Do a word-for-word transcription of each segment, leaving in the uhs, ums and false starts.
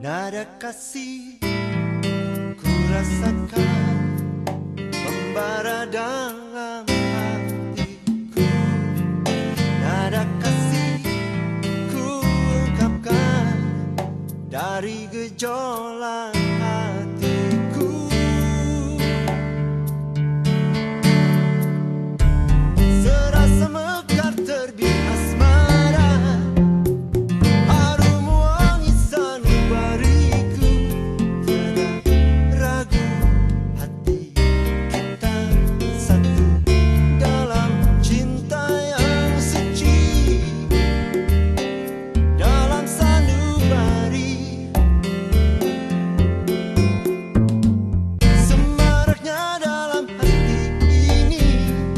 Nada kasih ku rasakan membara dalam hatiku. Nada kasih ku ungkapkan dari gejolak hatiku. Serasa mekar terbit asmara, harum wangi sanubariku. Tiada ragu hati kita satu dalam cinta yang suci. Dalam sanubari semaraknya dalam hati ini,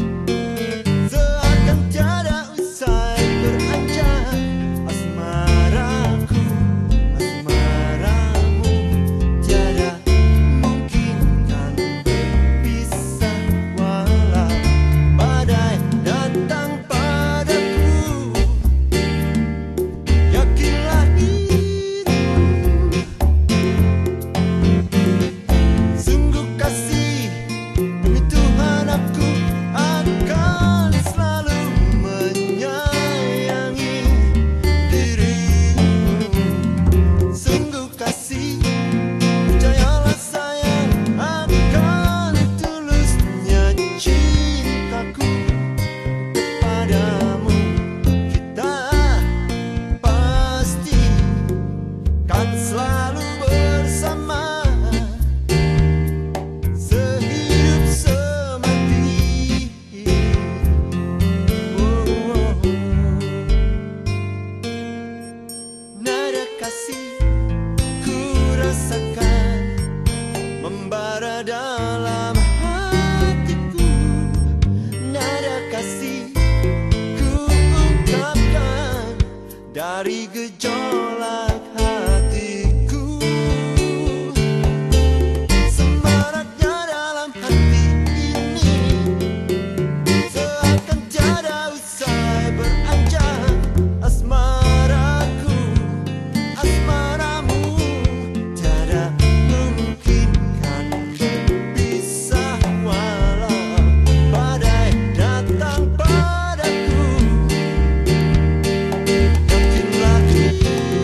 seakan tiada usai beranjak. Asmaraku, asmaramu, tiada mungkin kan berpisah walau badai datang padaku. Yakinlah dirimu, sungguh kasih demi Tuhan aku akan selalu menyayangi dirimu. Sungguh kasih, percayalah sayang akan tulusnya cintaku kepadamu. Kita pasti kan selalu bersama, sehidup semati. Oh, oh. Nada kasih ku rasakan membara dalam hatiku. Nada kasih ku ungkapkan dari gejolak hatiku. Semaraknya dalam hati ini, seakan tiada usai beranjak. Asmaraku, asmaramu, tiada mungkin kan berpisah walau badai datang padaku. Yakinlah dirimu,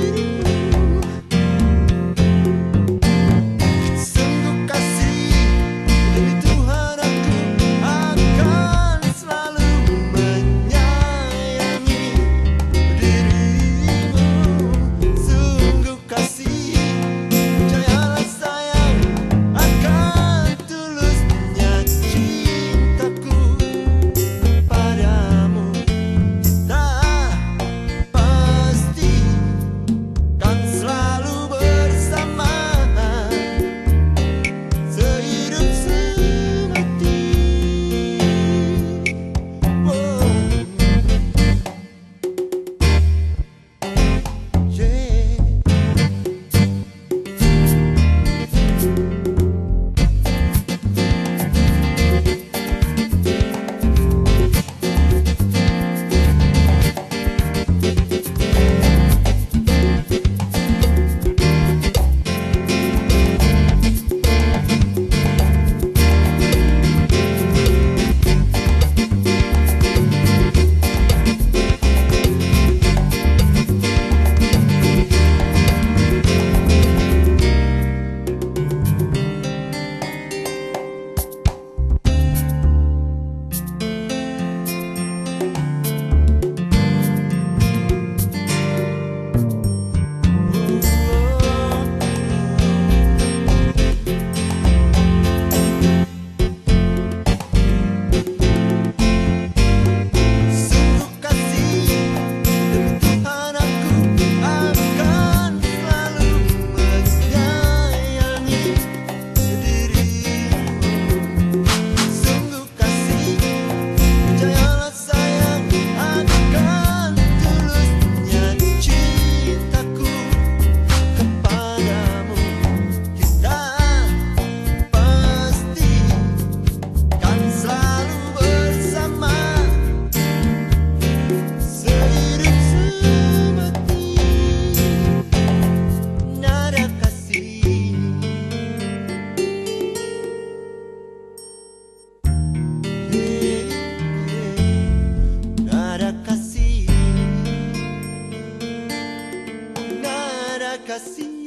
kasih